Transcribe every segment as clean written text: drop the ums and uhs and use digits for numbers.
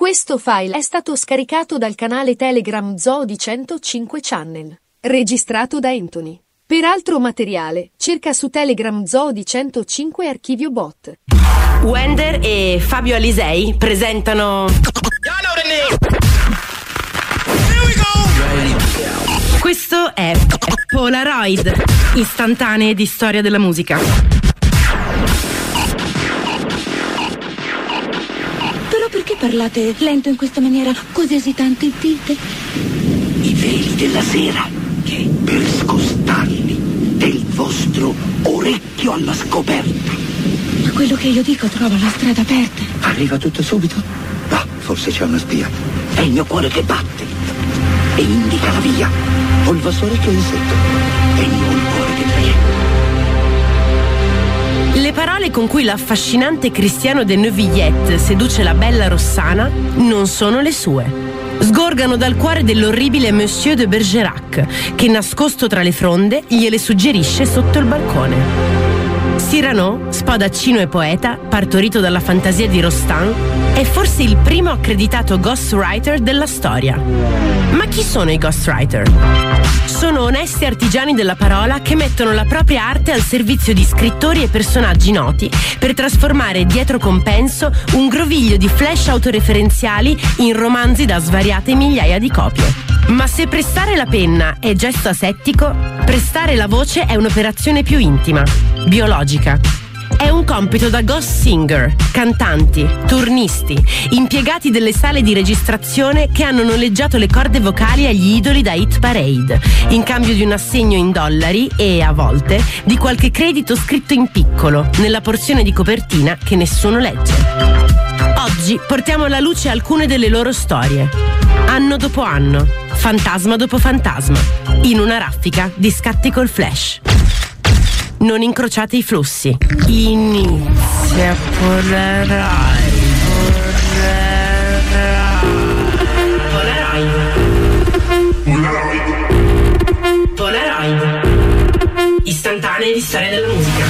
Questo file è stato scaricato dal canale Telegram Zoo di 105 Channel, registrato da Anthony. Per altro materiale, cerca su Telegram Zoo di 105 Archivio Bot. Wender e Fabio Alisei presentano Questo è Polaroid, istantanee di storia della musica. Però perché parlate lento in questa maniera, così esitante e dite? I veli della sera, che per scostarli del vostro orecchio alla scoperta. Ma quello che io dico trova la strada aperta. Arriva tutto subito? Ah, forse c'è una spia. È il mio cuore che batte e indica la via. Ho il vostro orecchio in setto e io ho il cuore che trema. Le parole con cui l'affascinante Cristiano de Neuvillette seduce la bella Rossana non sono le sue. Sgorgano dal cuore dell'orribile Monsieur de Bergerac, che nascosto tra le fronde gliele suggerisce sotto il balcone. Cyrano, spadaccino e poeta, partorito dalla fantasia di Rostand, è forse il primo accreditato ghostwriter della storia. Ma chi sono i ghostwriter? Sono onesti artigiani della parola che mettono la propria arte al servizio di scrittori e personaggi noti per trasformare dietro compenso un groviglio di flash autoreferenziali in romanzi da svariate migliaia di copie. Ma se prestare la penna è gesto asettico, prestare la voce è un'operazione più intima, biologica. È un compito da ghost singer, cantanti, turnisti, impiegati delle sale di registrazione che hanno noleggiato le corde vocali agli idoli da Hit Parade, in cambio di un assegno in dollari e, a volte, di qualche credito scritto in piccolo, nella porzione di copertina che nessuno legge. Oggi portiamo alla luce alcune delle loro storie, anno dopo anno, fantasma dopo fantasma, in una raffica di scatti col flash. Non incrociate i flussi. Inizia Polaroid. Polaroid. Istantanee di storia della musica.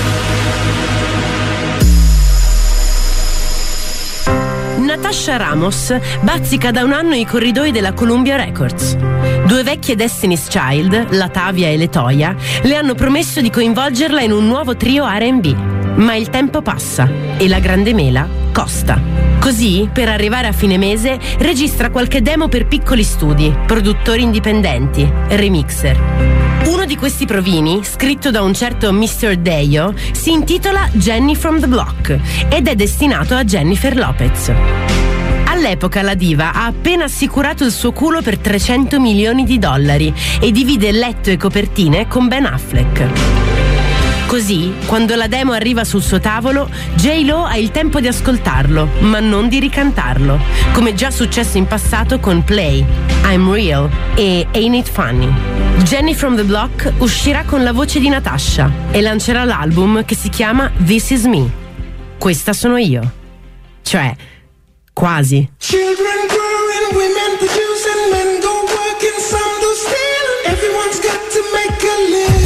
Natasha Ramos bazzica da un anno i corridoi della Columbia Records. Due vecchie Destiny's Child, la Tavia e le Toya, le hanno promesso di coinvolgerla in un nuovo trio R&B. Ma il tempo passa e la grande mela costa. Così, per arrivare a fine mese, registra qualche demo per piccoli studi, produttori indipendenti, remixer. Uno di questi provini, scritto da un certo Mr. Deyo, si intitola Jenny from the Block ed è destinato a Jennifer Lopez. All'epoca la diva ha appena assicurato il suo culo per $300 milioni e divide letto e copertine con Ben Affleck. Così, quando la demo arriva sul suo tavolo, J-Lo ha il tempo di ascoltarlo, ma non di ricantarlo, come già successo in passato con Play, I'm Real e Ain't It Funny. Jenny from the Block uscirà con la voce di Natasha e lancerà l'album che si chiama This Is Me. Questa sono io. Cioè, quasi. Children growing, women producing, men go working, some do stealing. Everyone's got to make a living.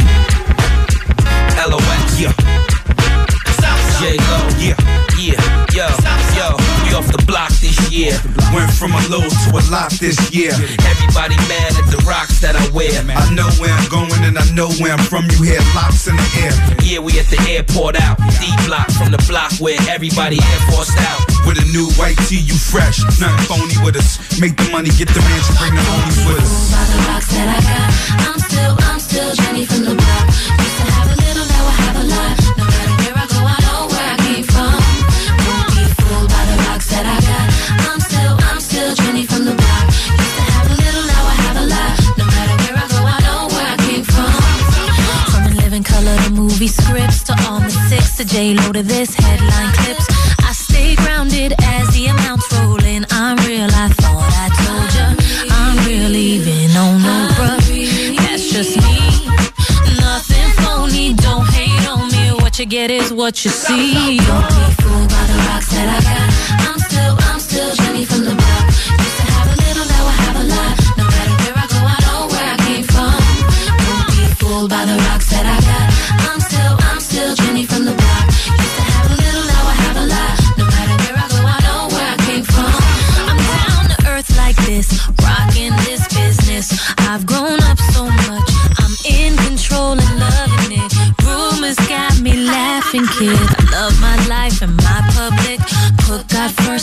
LOX, yeah. J-Lo, yeah, yo, we off the block this year. Went from a low to a lot this year. Everybody mad at the rocks that I wear. I know where I'm going and I know where I'm from. You hear locks in the air. Yeah, we at the airport out. D-block from the block where everybody Air Forced out. With a new white tee, you fresh. Nothing phony with us. Make the money, get the mansion, bring the homies with us. By the rocks that I got, I'm still Jenny from the block. Used to have a little, now I have a lot. No matter where I go, I know where I came from. Won't be fooled by the rocks that I got. I'm still Jenny from the block. Used to have a little, now I have a lot. No matter where I go, I know where I came from. From the living color to movie scripts to all the six to J-Lo to this headline clips. I stay grounded as the amounts roll in. I'm real, I thought I told ya. I'm real, even on no bruh. That's just me. Nothing phony, don't hate on me. What you get is what you see. Don't be fooled by the rocks that I got. I'm still Jenny from the block. Used to have a little, now I have a lot. No matter where I go, I know where I came from. Don't be fooled by the rocks that I got. I'm still Jenny from the block. Used to have a little, now I have a lot. No matter where I go, I know where I came from.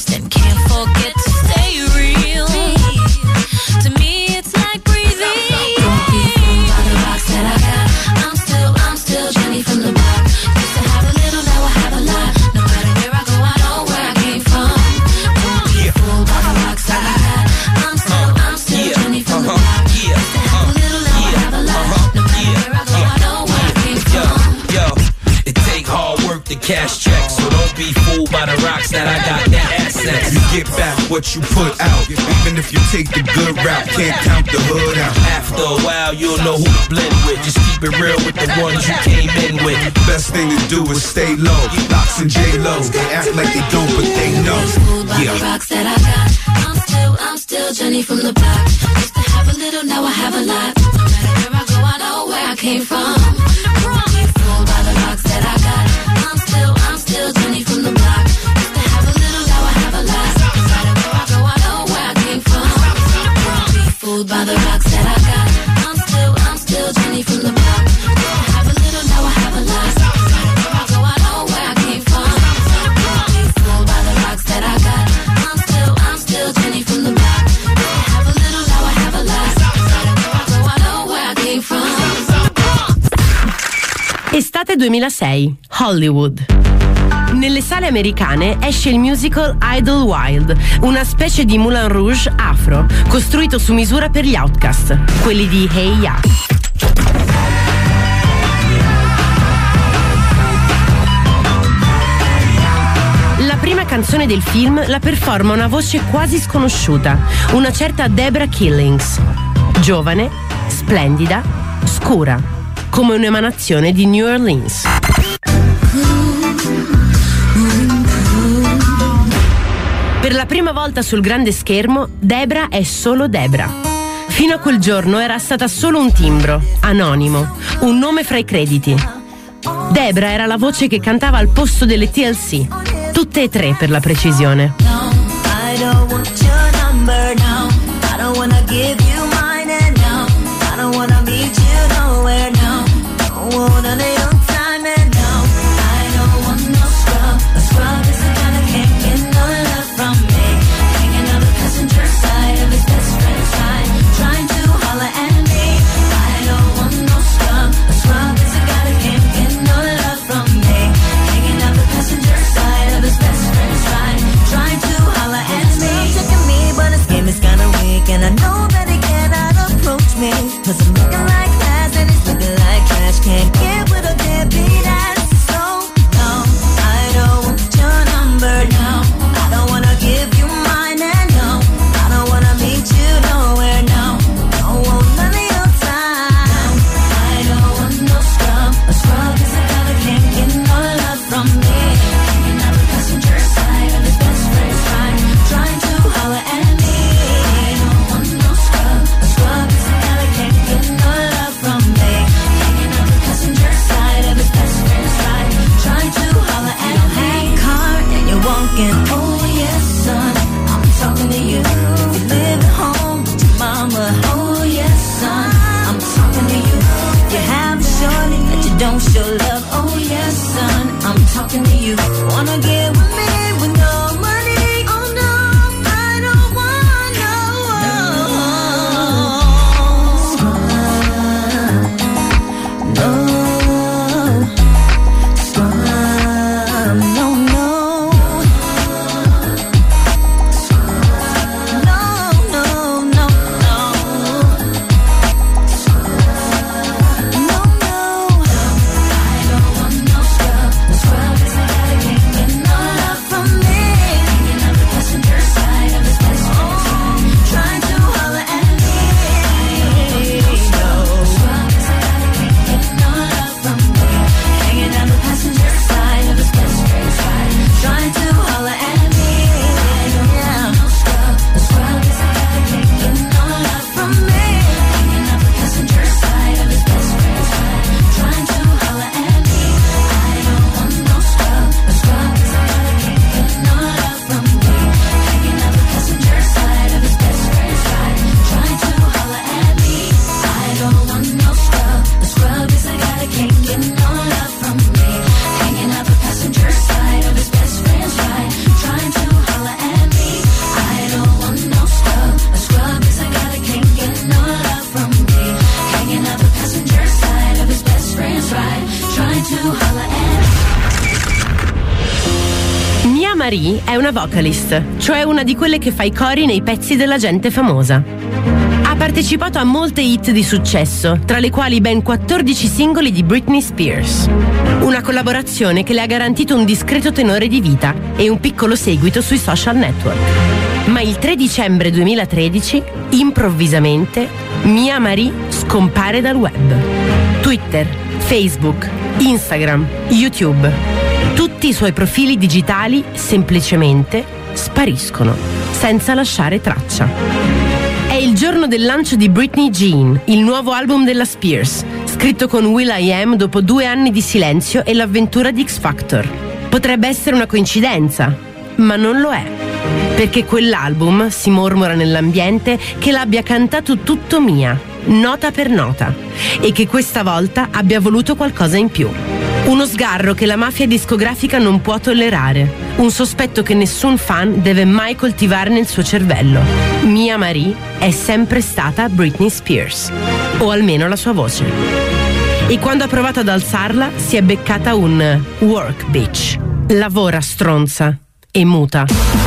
honest and can't forget to stay real. To me it's like breathing. Don't be fooled by the rocks that I got. I'm still Jenny from the block. Used to have a little, now I have a lot. No matter where I go, I know where I came from. Don't be fooled by the rocks that I got. I'm still Jenny from the block. Used to have a little, now I have a lot. No matter where I go, I know where I came from. Yo, it take hard work to cash checks, so don't be fooled by the rocks that I got. That assets. You get back what you put out. Even if you take the good route, can't count the hood out. After a while, you'll know who to blend with. Just keep it real with the ones you came in with. Best thing to do is stay low. Locks and J-Lo, they act like they don't, but they know. Yeah. The rocks that I got. I'm still Jenny from the block. Used to have a little, now I have a lot. No matter where I go, I know where I came from. Don't be fooled by the rocks that I got. I'm still Jenny from the block. Used to have a little, now I have a lot. No matter where I go, I know where I came from. Don't be fooled by the rocks that I got. I'm still Jenny from the block. Used to have a little, now I have a lot. No matter where I go, I know where I came from. Don't be fooled by the rocks that I got. I'm still Jenny from the block. Used to have a little, now I have a lot. No matter where I go, I know where I came from. Estate 2006, Hollywood. Nelle sale americane esce il musical Idlewild, una specie di Moulin Rouge afro, costruito su misura per gli Outcast, quelli di Hey Ya. La prima canzone del film la performa una voce quasi sconosciuta, una certa Deborah Killings. Giovane, splendida, scura, come un'emanazione di New Orleans. Per la prima volta sul grande schermo, Debra è solo Debra. Fino a quel giorno era stata solo un timbro, anonimo, un nome fra i crediti. Debra era la voce che cantava al posto delle TLC, tutte e tre per la precisione. Trying to holler at me. Marie è una vocalist, cioè una di quelle che fa i cori nei pezzi della gente famosa. Ha partecipato a molte hit di successo, tra le quali ben 14 singoli di Britney Spears. Una collaborazione che le ha garantito un discreto tenore di vita e un piccolo seguito sui social network. Ma il 3 dicembre 2013, improvvisamente, Mia Marie scompare dal web. Twitter, Facebook, Instagram, YouTube. Tutti i suoi profili digitali semplicemente spariscono, senza lasciare traccia. È il giorno del lancio di Britney Jean, il nuovo album della Spears, scritto con will.i.am dopo 2 anni di silenzio e l'avventura di X Factor. Potrebbe essere una coincidenza, ma non lo è, perché quell'album, si mormora nell'ambiente, che l'abbia cantato tutto Mia, nota per nota, e che questa volta abbia voluto qualcosa in più. Uno sgarro che la mafia discografica non può tollerare, un sospetto che nessun fan deve mai coltivare nel suo cervello. Mia Marie è sempre stata Britney Spears, o almeno la sua voce. E quando ha provato ad alzarla si è beccata un work bitch. Lavora, stronza, e muta.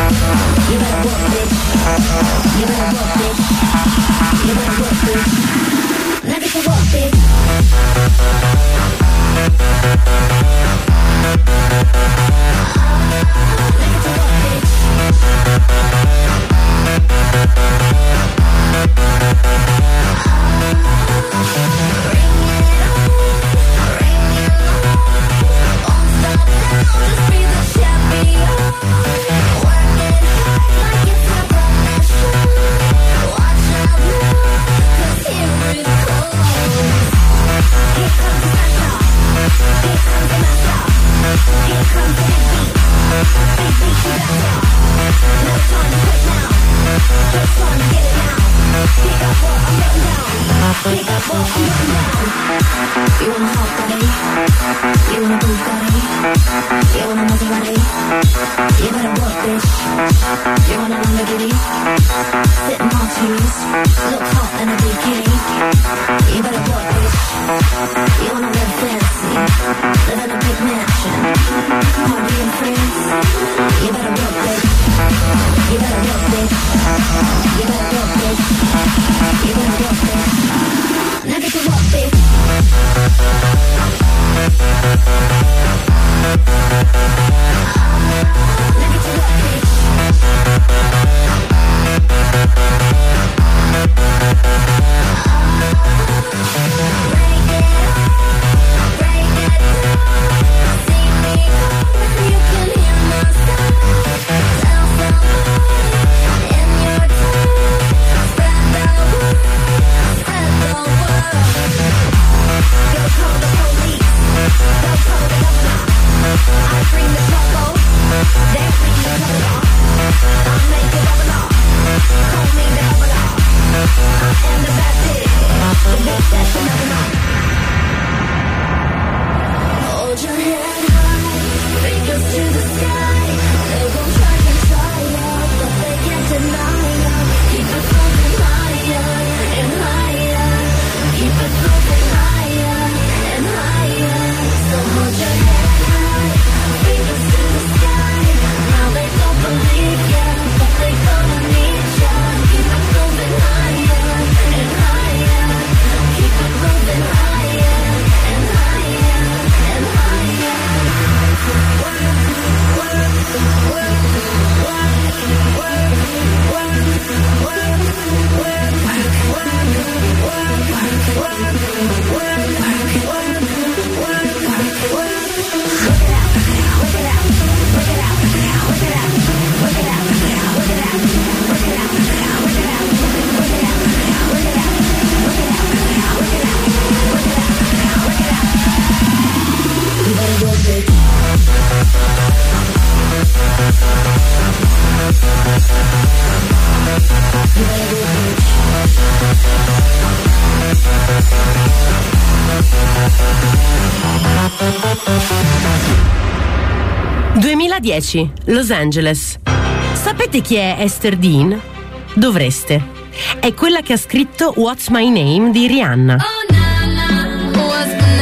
Los Angeles. Sapete chi è Esther Dean? Dovreste. È quella che ha scritto What's My Name di Rihanna.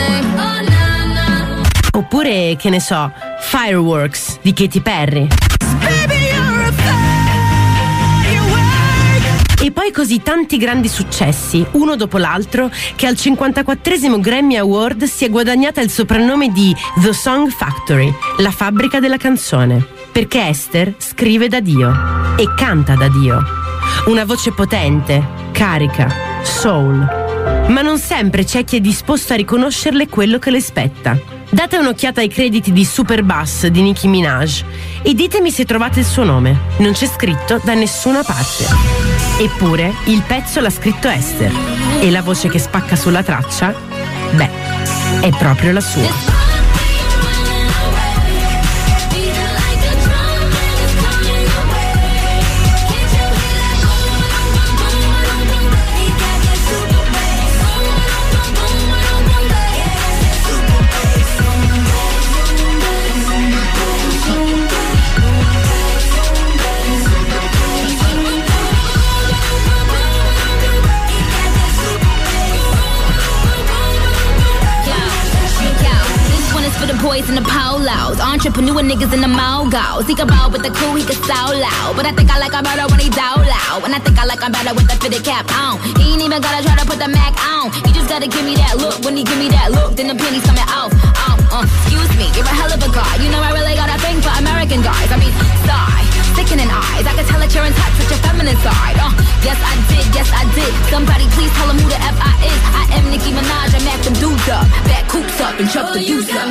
Oppure, che ne so, Fireworks di Katy Perry. così tanti grandi successi, uno dopo l'altro, che al 54esimo Grammy Award si è guadagnata il soprannome di The Song Factory, la fabbrica della canzone, perché Esther scrive da Dio e canta da Dio. Una voce potente, carica, soul. Ma non sempre c'è chi è disposto a riconoscerle quello che le spetta. Date un'occhiata ai crediti di Superbass di Nicki Minaj e ditemi se trovate il suo nome. Non c'è scritto da nessuna parte. Eppure il pezzo l'ha scritto Esther e la voce che spacca sulla traccia, beh, è proprio la sua. Boys in the polos, entrepreneur niggas in the mogos. Think about with the cool, he could so loud. But I think I like him better when he down loud. And I think I like him better with the fitted cap on. He ain't even gotta try to put the Mac on. He just gotta give me that look. When he give me that look, then the penny's coming off. Excuse me, you're a hell of a guy. You know I really got a thing for American guys. I mean, sigh, sickening eyes. I can tell that you're in touch with your feminine side. Yes I did, yes I did. Somebody please tell him who the F I is. I am Nicki Minaj, I mack them dudes up. Back coops up and chuck the deuce up.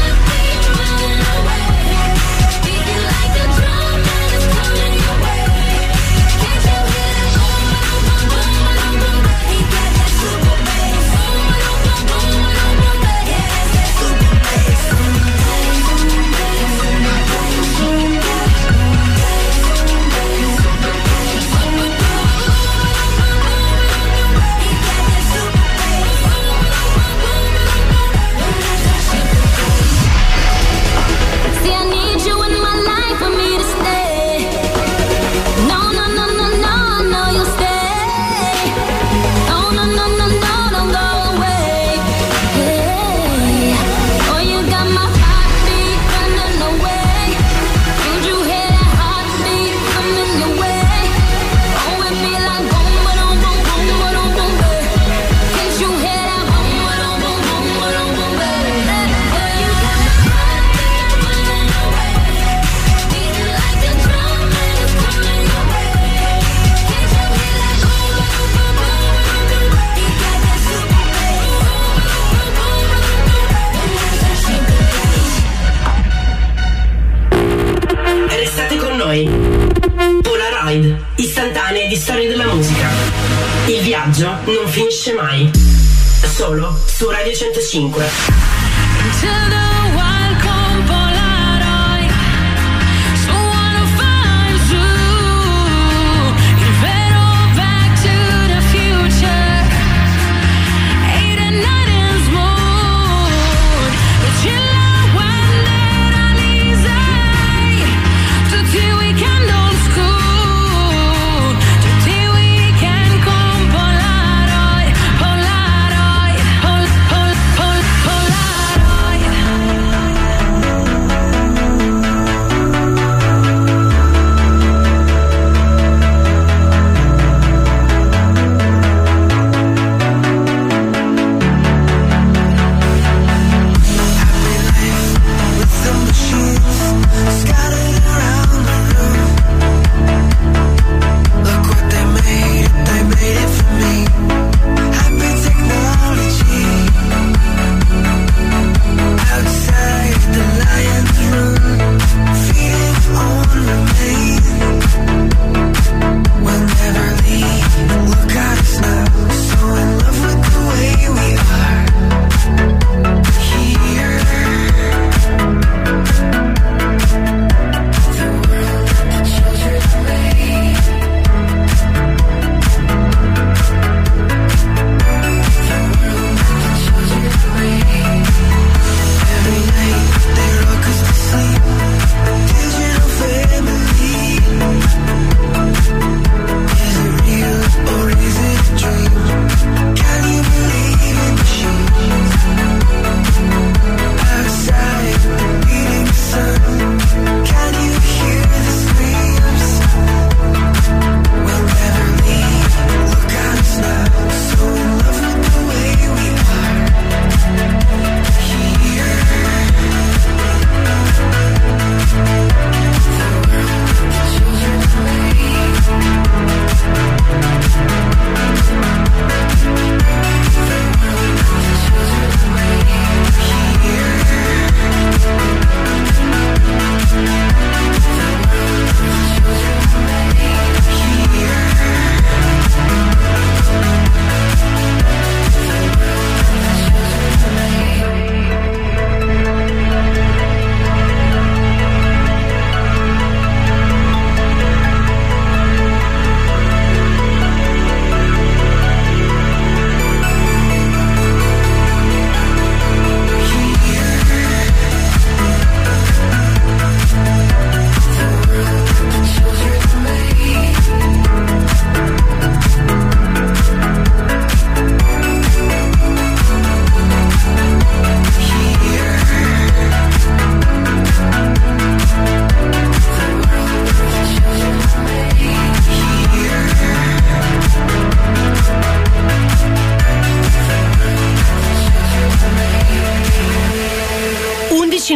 Polaroid, istantanee di storie della musica. Il viaggio non finisce mai. Solo su Radio 105.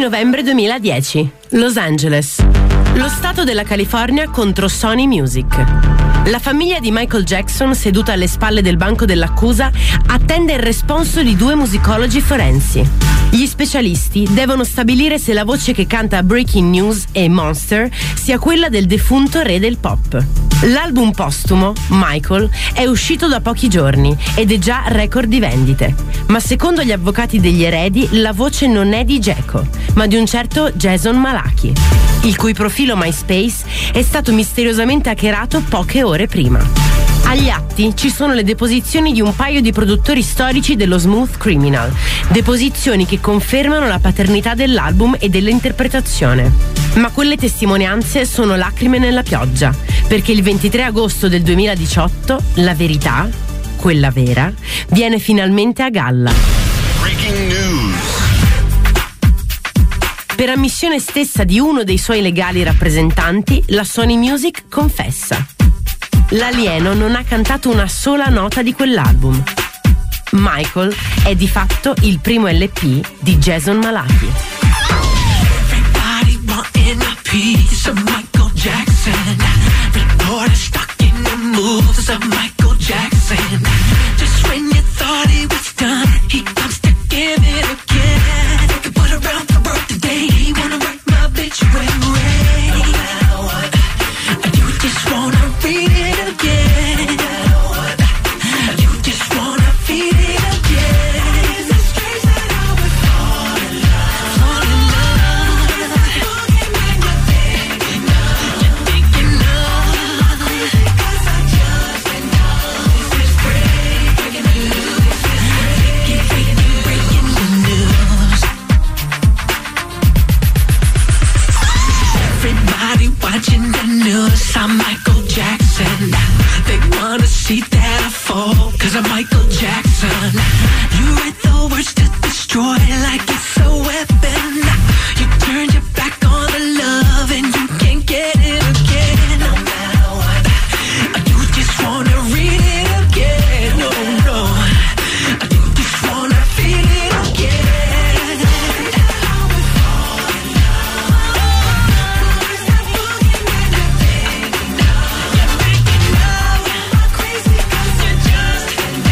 novembre 2010, Los Angeles. Lo stato della California contro Sony Music. La famiglia di Michael Jackson, seduta alle spalle del banco dell'accusa, attende il responso di 2 musicologi forensi. Gli specialisti devono stabilire se la voce che canta Breaking News e Monster sia quella del defunto re del pop. L'album postumo, Michael, è uscito da pochi giorni ed è già record di vendite. Ma secondo gli avvocati degli eredi, la voce non è di Geco, ma di un certo Jason Malachi, il cui profilo MySpace è stato misteriosamente hackerato poche ore prima. Agli atti ci sono le deposizioni di un paio di produttori storici dello Smooth Criminal, deposizioni che confermano la paternità dell'album e dell'interpretazione. Ma quelle testimonianze sono lacrime nella pioggia, perché il 23 agosto del 2018 la verità, quella vera, viene finalmente a galla. Breaking news. Per ammissione stessa di uno dei suoi legali rappresentanti, la Sony Music confessa: l'alieno non ha cantato una sola nota di quell'album. Michael è di fatto il primo LP di Jason Malachi. Everybody wanting a piece of Michael Jackson. Reporters stuck in the moves of Michael Jackson. Just when you thought he was done, he comes to give it again. They could put around the world today. He wanna write my obituary. No matter what, you just wanna read it again. No matter what, you just wanna feel it again. Is it strange that I would fall in love? Fall in love. Forget when you're thinking of. 'Cause I just know this is breaking news. Breaking the news. Everybody watching the news. I'm Michael Jackson. They wanna see that I fall 'cause I'm Michael Jackson. You read the words to destroy like it's a weapon. You turn your back on the love and you can't get it again. No matter what, you just wanna read it again. No, no, you just wanna feel it again. I would fall in love. Stop looking when you're thinking of. You're thinking of. I'm crazy 'cause you're just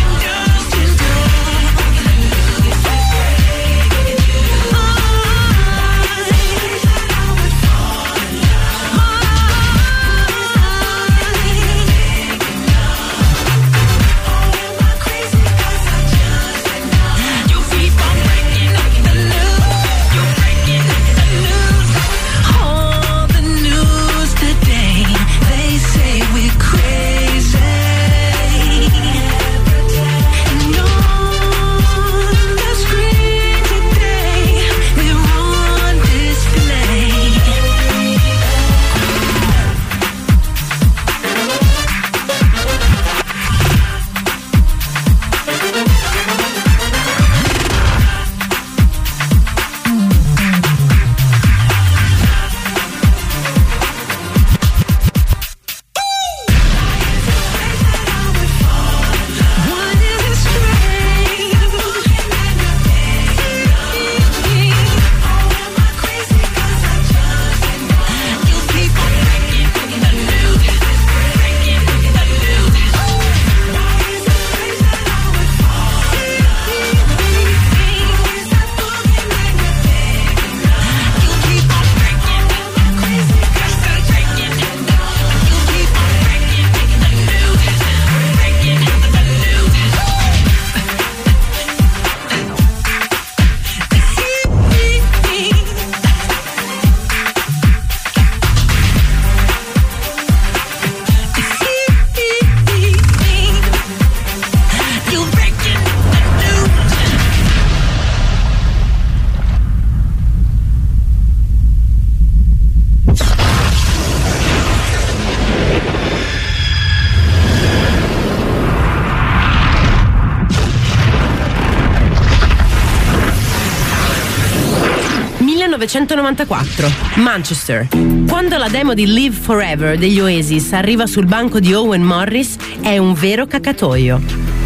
Manchester. Quando la demo di Live Forever degli Oasis arriva sul banco di Owen Morris è un vero cacatoio.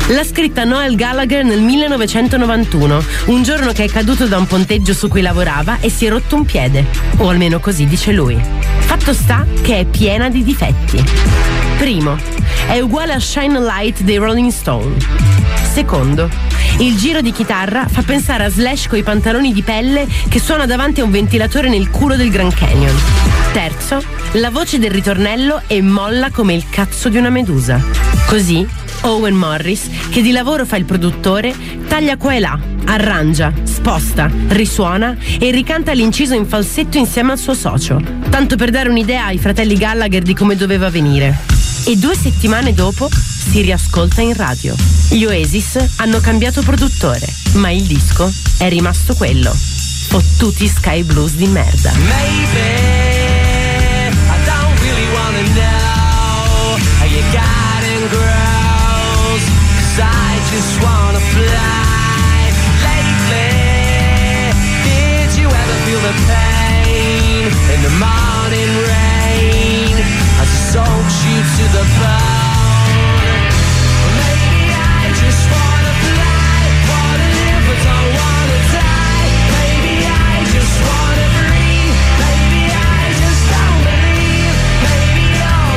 L'ha scritta Noel Gallagher nel 1991, un giorno che è caduto da un ponteggio su cui lavorava e si è rotto un piede, o almeno così dice lui. Fatto sta che è piena di difetti. Primo, è uguale a Shine a Light dei Rolling Stone. Secondo, il giro di chitarra fa pensare a Slash coi pantaloni di pelle che suona davanti a un ventilatore nel culo del Grand Canyon. Terzo, la voce del ritornello è molla come il cazzo di una medusa. Così Owen Morris, che di lavoro fa il produttore, taglia qua e là, arrangia, sposta, risuona e ricanta l'inciso in falsetto insieme al suo socio, tanto per dare un'idea ai fratelli Gallagher di come doveva venire. E 2 settimane dopo si riascolta in radio. Gli Oasis hanno cambiato produttore, ma il disco è rimasto quello. Fottuti Sky Blues di merda. Maybe I don't really wanna know how you got in grows, 'cause I just wanna fly. Lately, did you ever feel the pain in the morning rain as it soaks you to the bone? Maybe I just wanna fly, wanna live but don't wanna die. Maybe I just wanna breathe, maybe I just don't believe. Maybe all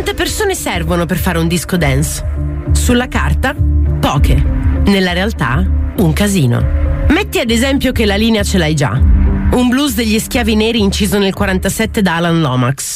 Quante persone servono per fare un disco dance? Sulla carta, poche. Nella realtà, un casino. Metti ad esempio che la linea ce l'hai già. Un blues degli schiavi neri inciso nel 47 da Alan Lomax.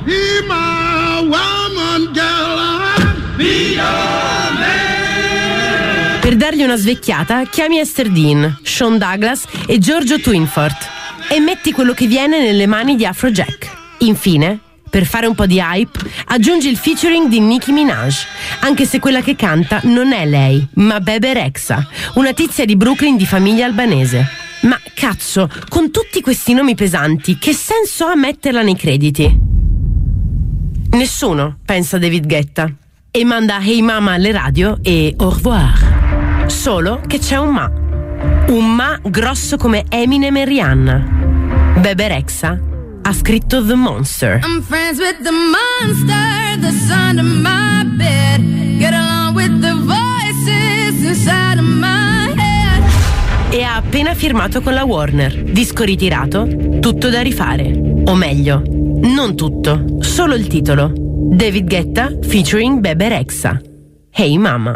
Per dargli una svecchiata, chiami Esther Dean, Sean Douglas e Giorgio Twinforth e metti quello che viene nelle mani di Afrojack. Infine, per fare un po' di hype, aggiungi il featuring di Nicki Minaj, anche se quella che canta non è lei, ma Bebe Rexha, una tizia di Brooklyn di famiglia albanese. Ma cazzo, con tutti questi nomi pesanti, che senso ha metterla nei crediti? Nessuno, pensa David Guetta, e manda Hey Mama alle radio e au revoir. Solo che c'è un ma grosso come Eminem e Rihanna. Bebe Rexha ha scritto The Monster. I'm friends with the monster that's under my bed. Get along with the voices inside of my head. E ha appena firmato con la Warner. Disco ritirato, tutto da rifare. O meglio, non tutto, solo il titolo. David Guetta featuring Bebe Rexha. Hey Mama.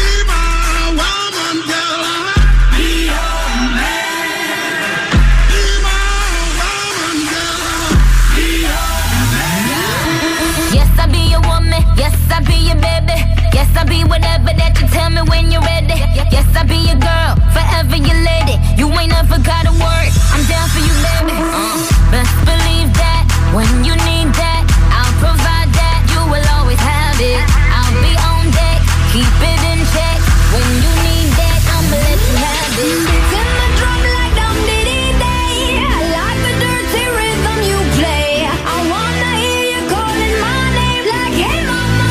I be your baby. Yes, I be whatever that you tell me when you're ready. Yes, I be your girl, forever your lady. You ain't never got a word. I'm down for you, baby. Best believe that when you need that, I'll provide that. You will always have it. I'll be on deck, keep it in check. When you need that, I'ma let you have it. Beating the drum like Dum Diddy Day. I like the dirty rhythm you play. I wanna hear you calling my name like hey mama.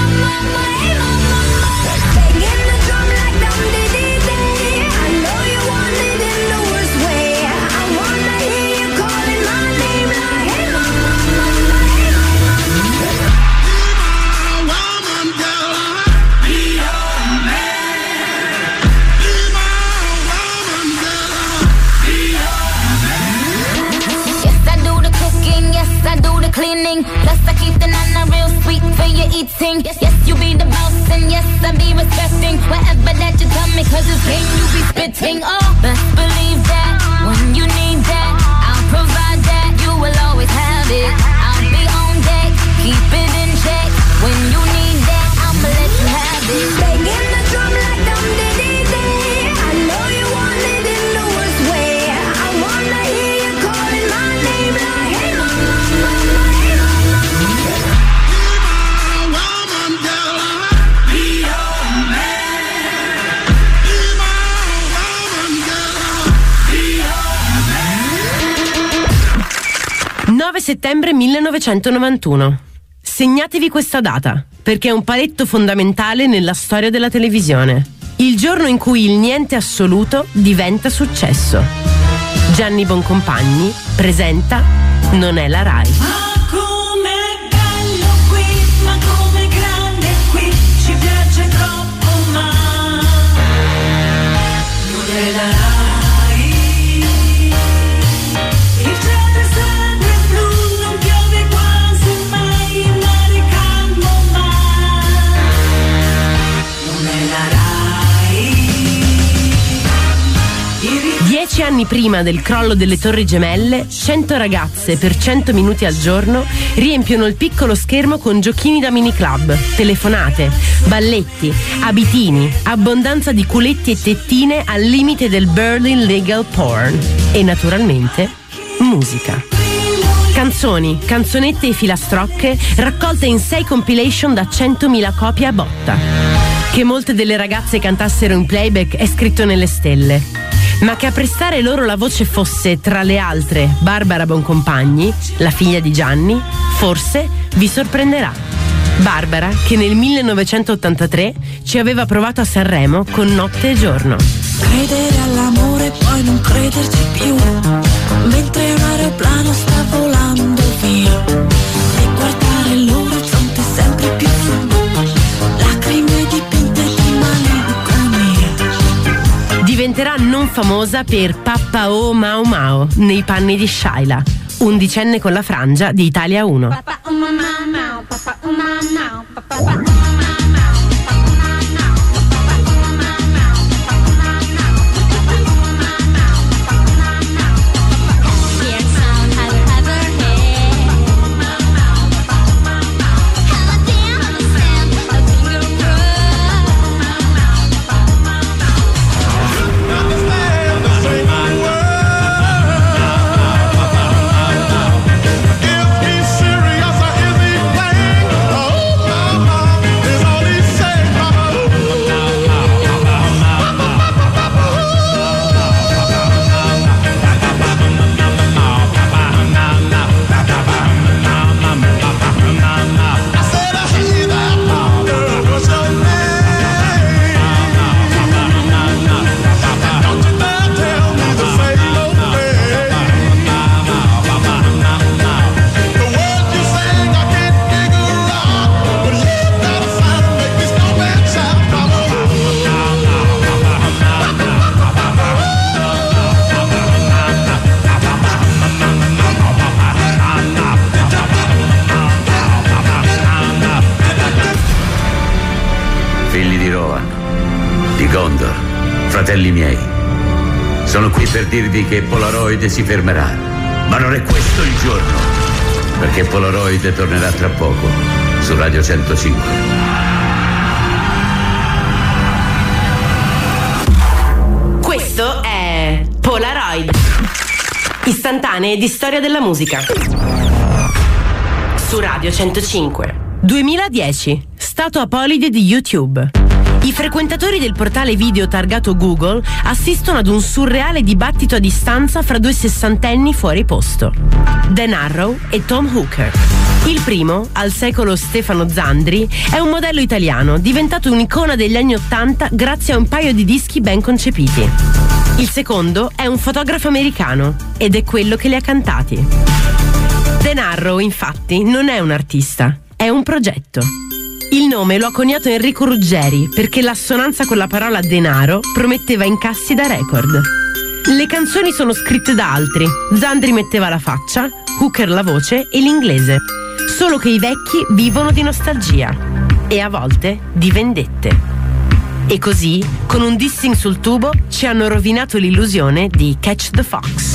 Banging the drum like Dum Diddy Day. I know you want it in the worst way. I wanna hear you calling my name like hey mama, hey mama. Woman, girl, be your man. Be my woman, girl, be your man. Yes, I do the cooking, yes, I do the cleaning. Plus I keep the nana real sweet for your eating. Yes, you be the boss and yes, I be respecting whatever that you tell me, cause it's game you be spitting. Oh, best believe that when you need that, I'll provide that. You will always have it. I'll be on deck, keep it in check. When you need that, I'ma let you have it. Banging the drum like Dum Diddy Day. I know you want it in the worst way. I wanna hear you calling my name like hey mama, hey mama. Woman, girl, be your man. Be my woman, girl, be your man. 9 settembre 1991. Segnatevi questa data, perché è un paletto fondamentale nella storia della televisione. Il giorno in cui il niente assoluto diventa successo. Gianni Boncompagni presenta Non è la Rai. Com'è bello qui, ma com'è grande qui, ci piace troppo ma non è la Rai. Il cielo è sempre blu, non piove quasi mai, il mare calmo ma non è la Rai. 10 anni prima del crollo delle Torri Gemelle, 100 ragazze per 100 minuti al giorno riempiono il piccolo schermo con giochini da miniclub, telefonate, balletti, abitini, abbondanza di culetti e tettine al limite del Berlin Legal Porn e naturalmente musica. Canzoni, canzonette e filastrocche raccolte in 6 compilation da 100.000 copie a botta. Che molte delle ragazze cantassero in playback è scritto nelle stelle. Ma che a prestare loro la voce fosse, tra le altre, Barbara Boncompagni, la figlia di Gianni, forse vi sorprenderà. Barbara, che nel 1983 ci aveva provato a Sanremo con Notte e Giorno. Credere all'amore e poi non crederci più, mentre un aeroplano sta volando via, e guardare l'orizzonte sempre più su, lacrime dipinte di malinconia. Diventerà non famosa per Pappa O Mau Mau nei panni di Shaila, undicenne con la frangia di Italia 1. Papà, oh mamma, papà, Fratelli miei, sono qui per dirvi che Polaroid si fermerà, ma non è questo il giorno, perché Polaroid tornerà tra poco su Radio 105. Questo è Polaroid, istantanee di storia della musica, su Radio 105. 2010, stato apolide di YouTube. I frequentatori del portale video targato Google assistono ad un surreale dibattito a distanza fra due sessantenni fuori posto, Dan Arrow e Tom Hooker. Il primo, al secolo Stefano Zandri, è un modello italiano diventato un'icona degli anni '80 grazie a un paio di dischi ben concepiti. Il secondo è un fotografo americano ed è quello che li ha cantati. Dan Arrow, infatti, non è un artista, è un progetto. Il nome lo ha coniato Enrico Ruggeri perché l'assonanza con la parola denaro prometteva incassi da record. Le canzoni sono scritte da altri, Zandri metteva la faccia, Hooker la voce e l'inglese. Solo che i vecchi vivono di nostalgia e a volte di vendette. E così, con un dissing sul tubo, ci hanno rovinato l'illusione di Catch the Fox.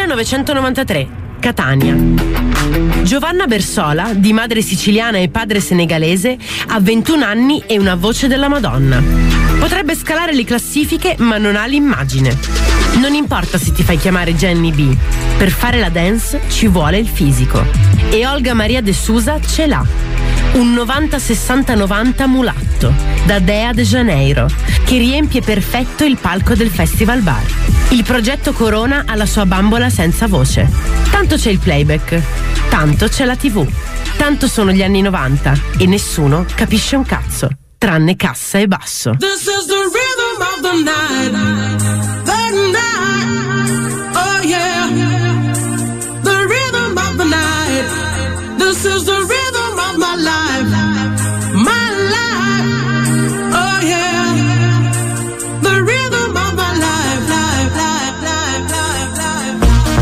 1993, Catania. Giovanna Bersola, di madre siciliana e padre senegalese, ha 21 anni e una voce della Madonna. Potrebbe scalare le classifiche, ma non ha l'immagine. Non importa se ti fai chiamare Jenny B, per fare la dance ci vuole il fisico. E Olga Maria de Sousa ce l'ha. Un 90-60-90 mulatto, da Dea de Janeiro, che riempie perfetto il palco del Festival Bar. Il progetto Corona ha la sua bambola senza voce. Tanto c'è il playback, tanto c'è la TV, tanto sono gli anni 90 e nessuno capisce un cazzo, tranne cassa e basso. This is the rhythm of the night. The night. Oh yeah. The rhythm of the night. This is the rhythm of my life. My life. Oh yeah. The rhythm of my life. Life, life, life, life, life.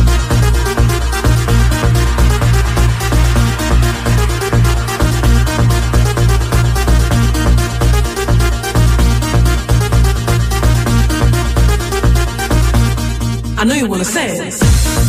I know you wanna say it.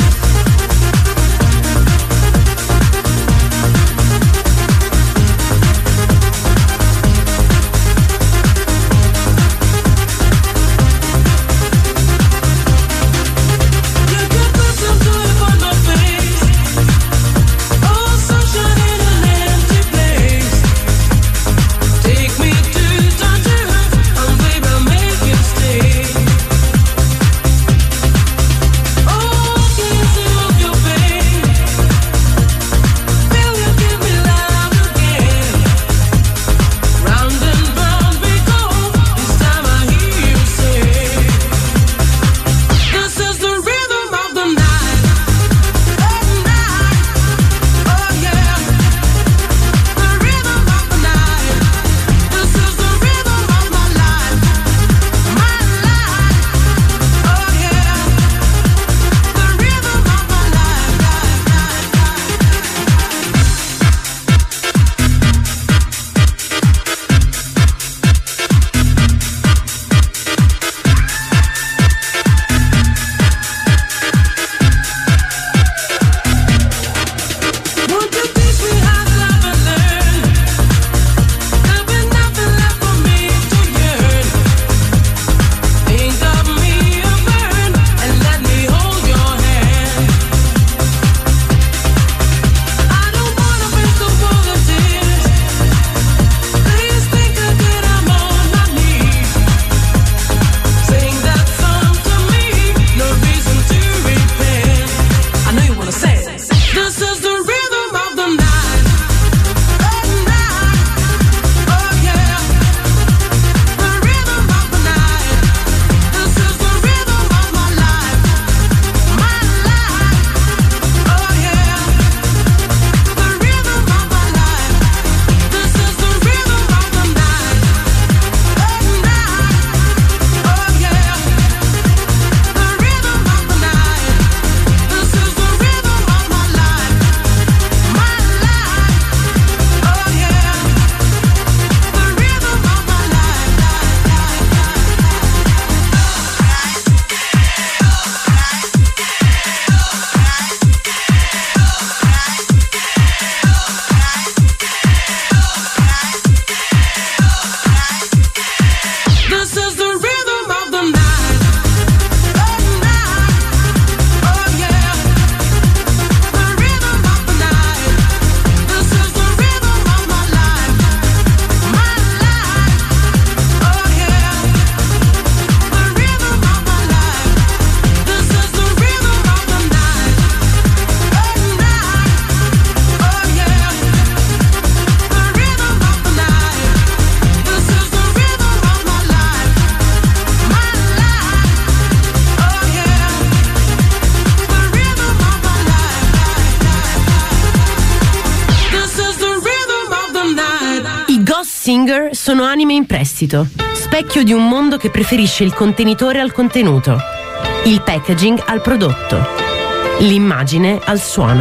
Singer sono anime in prestito, specchio di un mondo che preferisce il contenitore al contenuto, il packaging al prodotto, l'immagine al suono.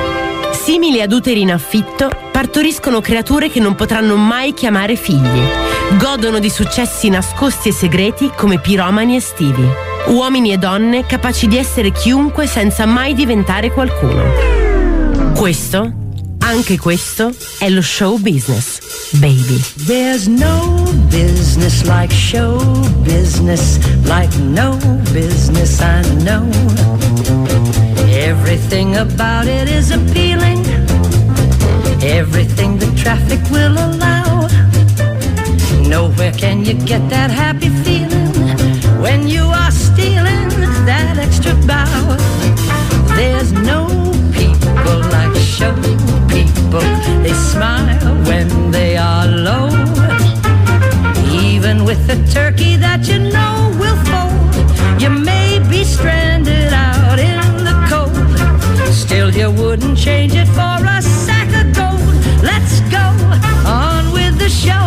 Simili ad uteri in affitto, partoriscono creature che non potranno mai chiamare figli, godono di successi nascosti e segreti come piromani estivi. Uomini e donne capaci di essere chiunque senza mai diventare qualcuno. Questo, anche questo, è lo show business, baby. There's no business like show business, like no business I know. Everything about it is appealing, everything the traffic will allow. Nowhere can you get that happy feeling when you are stealing that extra bow. There's no people like show people. They smile when they are low. Even with a turkey that you know will fold, you may be stranded out in the cold. Still you wouldn't change it for a sack of gold. Let's go on with the show.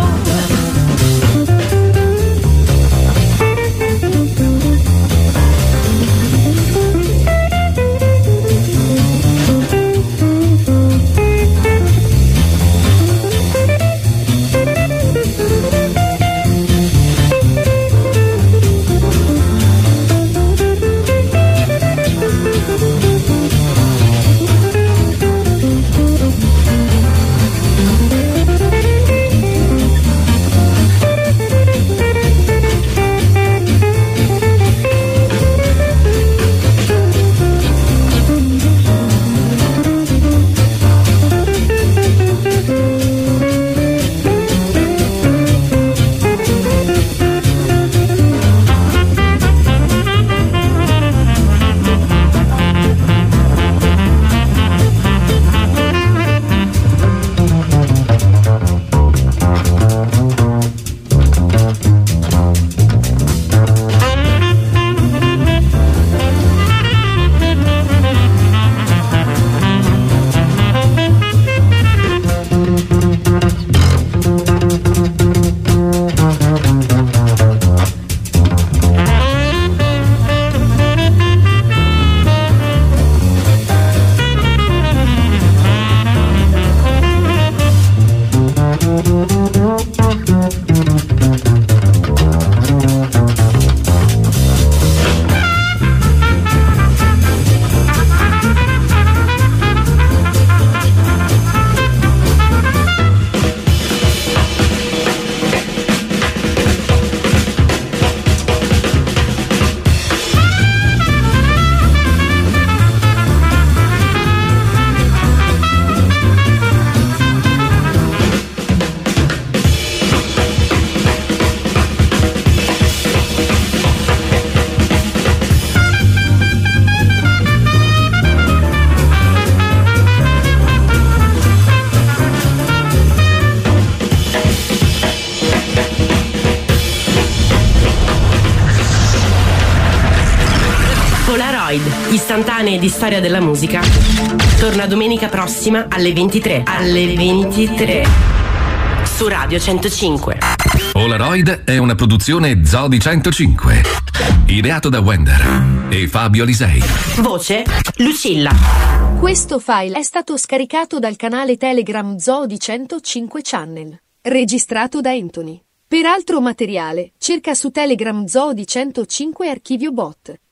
Istantanee di storia della musica torna domenica prossima alle 23 su Radio 105. Polaroid è una produzione Zodi 105, ideato da Wender e Fabio Lisei. Voce Lucilla. Questo file è stato scaricato dal canale Telegram Zodi 105 Channel, registrato da Anthony. Per altro materiale cerca su Telegram Zodi 105 Archivio Bot.